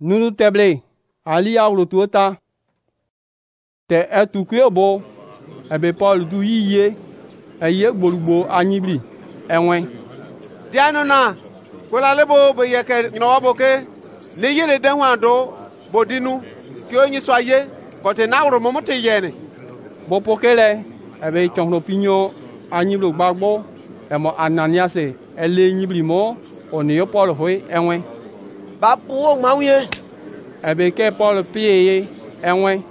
Nunu teble ali awlo tuota. Te etukwe bo ebe Paul du yiye eye gbolugbo anyibli enwe. Diano na kola lebo be yeke no boke ne yele denwa do bodinu ti onyi so aye ko te na woro mo te yene. Bo pokele ebe chonglo pinyo anyiblo gbagbo emo Ananias ele nyibli mo oni Paul hoi enwe. Ba puo ngawye Ebe ke Paul piye enwe.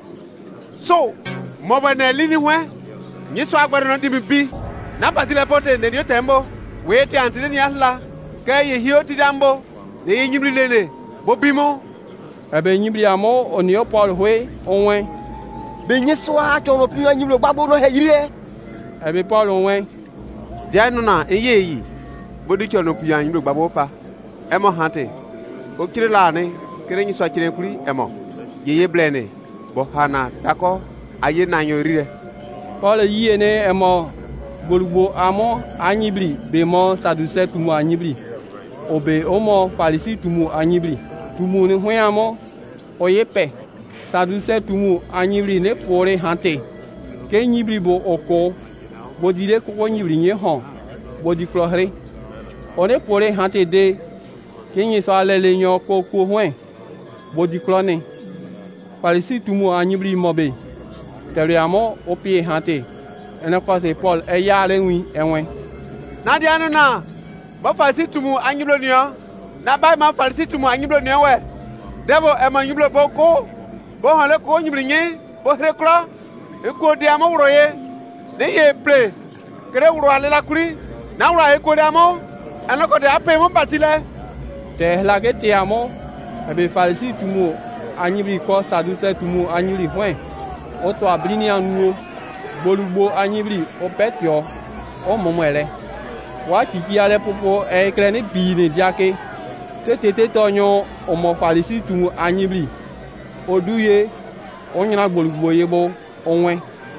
So mo ba na lini hwe nyi so agbere no di bi na patile pote ne dio tembo we ti antile ni ala ka ye hio ti dambo ne ye nyibli lele bo bimo. Ebe nyibli amo oni Paul hoi onwe. be nyi so a chonglo pinyo nyiblo gbagbo no he yire. Ebe Paul onwe. Diano na eye yi bodi chonglo pinyo nyiblo gbagbo pa emo hante o kire la ni kire nyi so kire kuri emo ye blene bo hana dako aye na nyo rire. Paul yiye ne emo gbolugbo amo anyibli be mo saduse tumu anyibli obe omo farisi tumu anyibli tumu ni hwe amo oyepe saduse tumu anyibli ne pore hante ke nyibli bo oko bo dire ko nyibli nye hon bo di klohre one pore hante de ke nyi so alele nyo ko ko hwe bo di klone farisi tumu anyibli mobe tere amo opie hante ena kwase Paul eyale nwi enwe. Na Diano na ba farisi tumu anyiblo niyo na ba ma farisi tumu anyiblo niyo we debo e ma nyiblo boko bo hole ko nyibli nye bo rekro e ko diamo wroye ne ye ple kere wro alela kuri na wro e ko diamo ena ko de ape mo batile Te lage te amo ebe farisi tumu anyibli ko saduse tumu anyibli hwe oto abrini anu gbolugbo anyibli opetio o momele wa kiki ale popo e kle ni bi ni diake tete tonyo o mo farisi tumu anyibli oduye onyina gbolugbo yebo onwe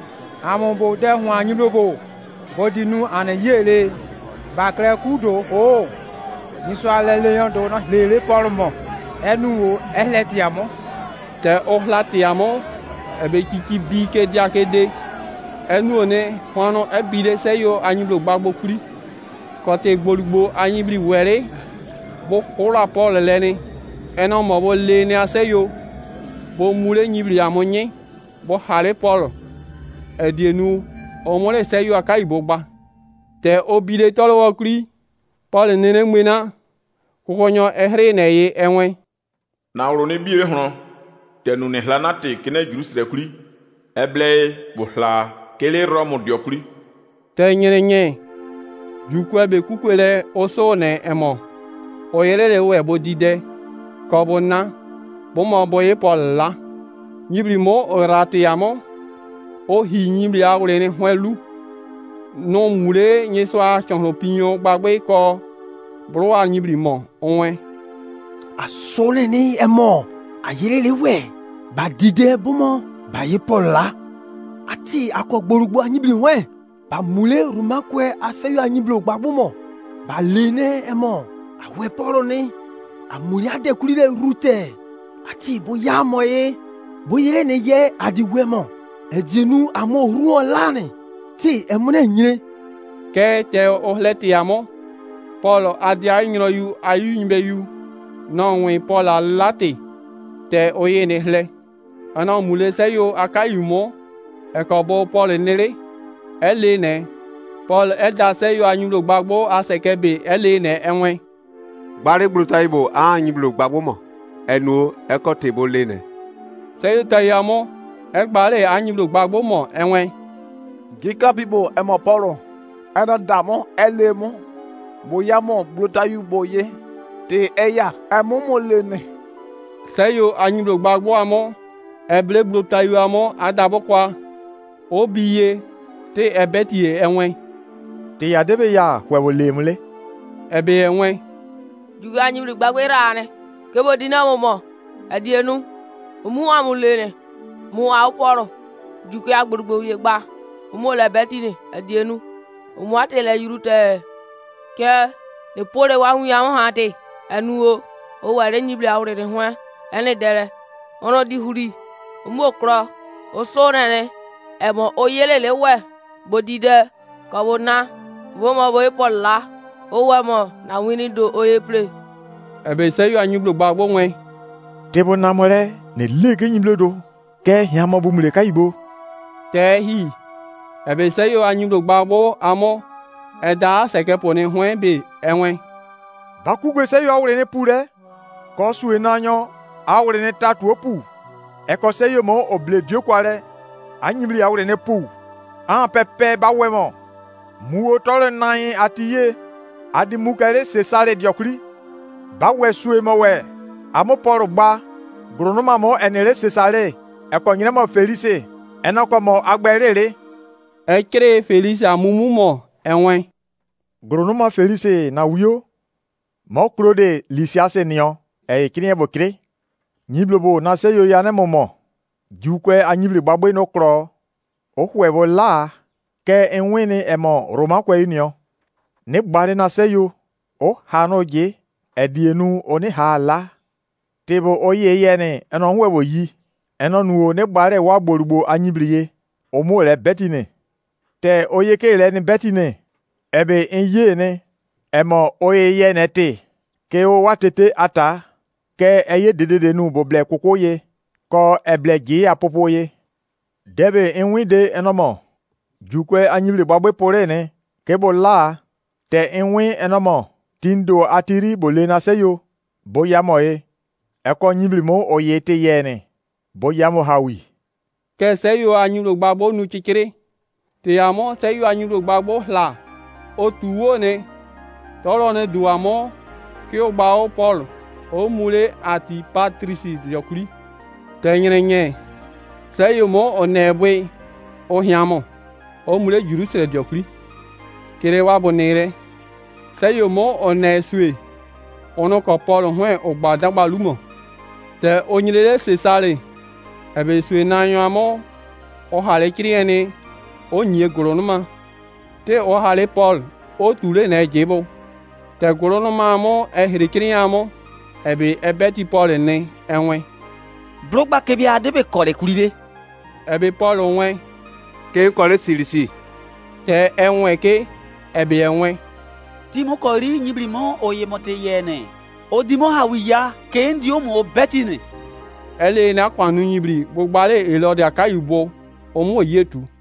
ambo de hu anyiblo bo bodinu ane yele bakre kudo o niso alele yon do no lele pormo enu o eletiamo te ohlatiamo ebe kiki bi ke diake de enu one hono ebile seyo anyiblo gbagbo kuri kote gbolugbo anyibli were bo kola Paul leni eno mo bo le ni aseyo bo mure nyibli amonye bo hare Paul edienu omole seyo akai bogba te obile tolo kuri Paul nene mwena kokonyo ehre na ye enwe na woro ne bire hono tenu ne hlanate kene Jerusalem kuri eble bo hla kele romo diokuri te nyenye jukwe be kukwele oso ne emo oyelele we bodide kobona bomo boye Paul la nyibli mo orate yamo o hi nyibli awre ne hwelu no mure nyeswa chonlo pinyo gbagbe ko bro a nyibli mo onwe Asole ni emo ayelele we ba dide bomo ba ye Paul la ati akogborugbo anyibli hwe ba mule rumakwe aseyo anyibli gbagbo mo ba lene emo awe Paul ni amuri ade kulire rute ati boya moye boyele ne ye adiwe mo edinu amo ruo lani ti emune nyire ke te ohleti amo Paul adia nyro yu ayu nybe yu no wi Paul alate te oyene hle ana mule seyo akayumo ekobo Paul nere elene Paul eda seyo anyulo gbagbo asekebe elene enwe gbare brutaibo anyiblo gbagbo mo enu ekotebo lene seyo tayamo egbare anyulo gbagbo mo enwe gika bibo emo Paul ana damo elemo boyamo brutayu boye te eya amomo lene seyo anyulo gbagbo amo eble brutayu amo adabokwa obiye te ebetie enwe te ya debe ya wewolemule ebe enwe jugu anyibli gbagbe rane kebo dinamo mo adienu mu amulene mu awporo jugu agbugbo ye gba mu le betini adienu mu atele yurute ke le pore wa hu ya hante enu o were nyibli awre de hwa ene dere ono di huri mo kro o so nene e mo o yele le we bodide ko bona bo mo bo pola o we mo na wini do o ye pre ebe se yo anyiblo gbagbo nwe tebo namore ne lege nyiblo do ke hiamo bu mule kaibo te hi ebe se yo anyiblo gbagbo amo eda seke poni hwen be enwe bakugwe se yo awre ne pure ko suwe nanyo awre ne tatu opu e ko se yo mo oble dio kware anyibli awre ne pu an pepe ba wemo mu o tole nan atiye adi mukere se sare diokri ba we suwe mo we amo poro gba gronoma mo enere se sare e ko nyine mo Felice enoko mo agberere e kre Felice amumu mo enwe gronoma Felice na wio mo krode lisiase nion e kini bo kre nyiblobo na se yo ya ne momo jukwe anyibli gbagbe no kro o hwebo la ke enwini emo roma kwa union ne gbare na se yo o hano je edienu oni hala tebo oye yene eno hwebo yi eno nuo ne gbare wa gborugbo anyibliye o mo le betine te oye ke le ni betine ebe enye ne emo oye yene te ke o watete ata ke eye dedede nu bo ble kokoye ko eble ji apopoye debe enwide enomo jukwe anyibli gbagbe pore ne ke bo la te enwi enomo tindo atiri bole na seyo boya moye eko nyibli mo oye te yene boya mo hawi ke seyo anyiblo gbagbo nu chikiri te amo seyo anyiblo gbagbo la o tuwo ne toro ne duamo ke o gba o Paul o mule ati Patrice diokuri te nyenye seyo mo onebwe o hiamo o mule Jerusalem diokuri kere wa bonere seyo mo oneswe ono ko Paul hwen o gba dagba lumo te onyilele sesare ebe swe nanyo amo o hale kiriene o nye goronoma te o hale Paul o tule na jebo te goronoma amo e hirikiri amo ebe ebeti Paul ne enwe blogba ke bi adebe kole kulide ebe Paul onwe ke kole silisi te enwe ke ebe enwe timo kori nyibrimo oye mote yene odimo hawiya ke ndi o mo betine ele na kwanu nyibri gbogbare elode akayubo omo yetu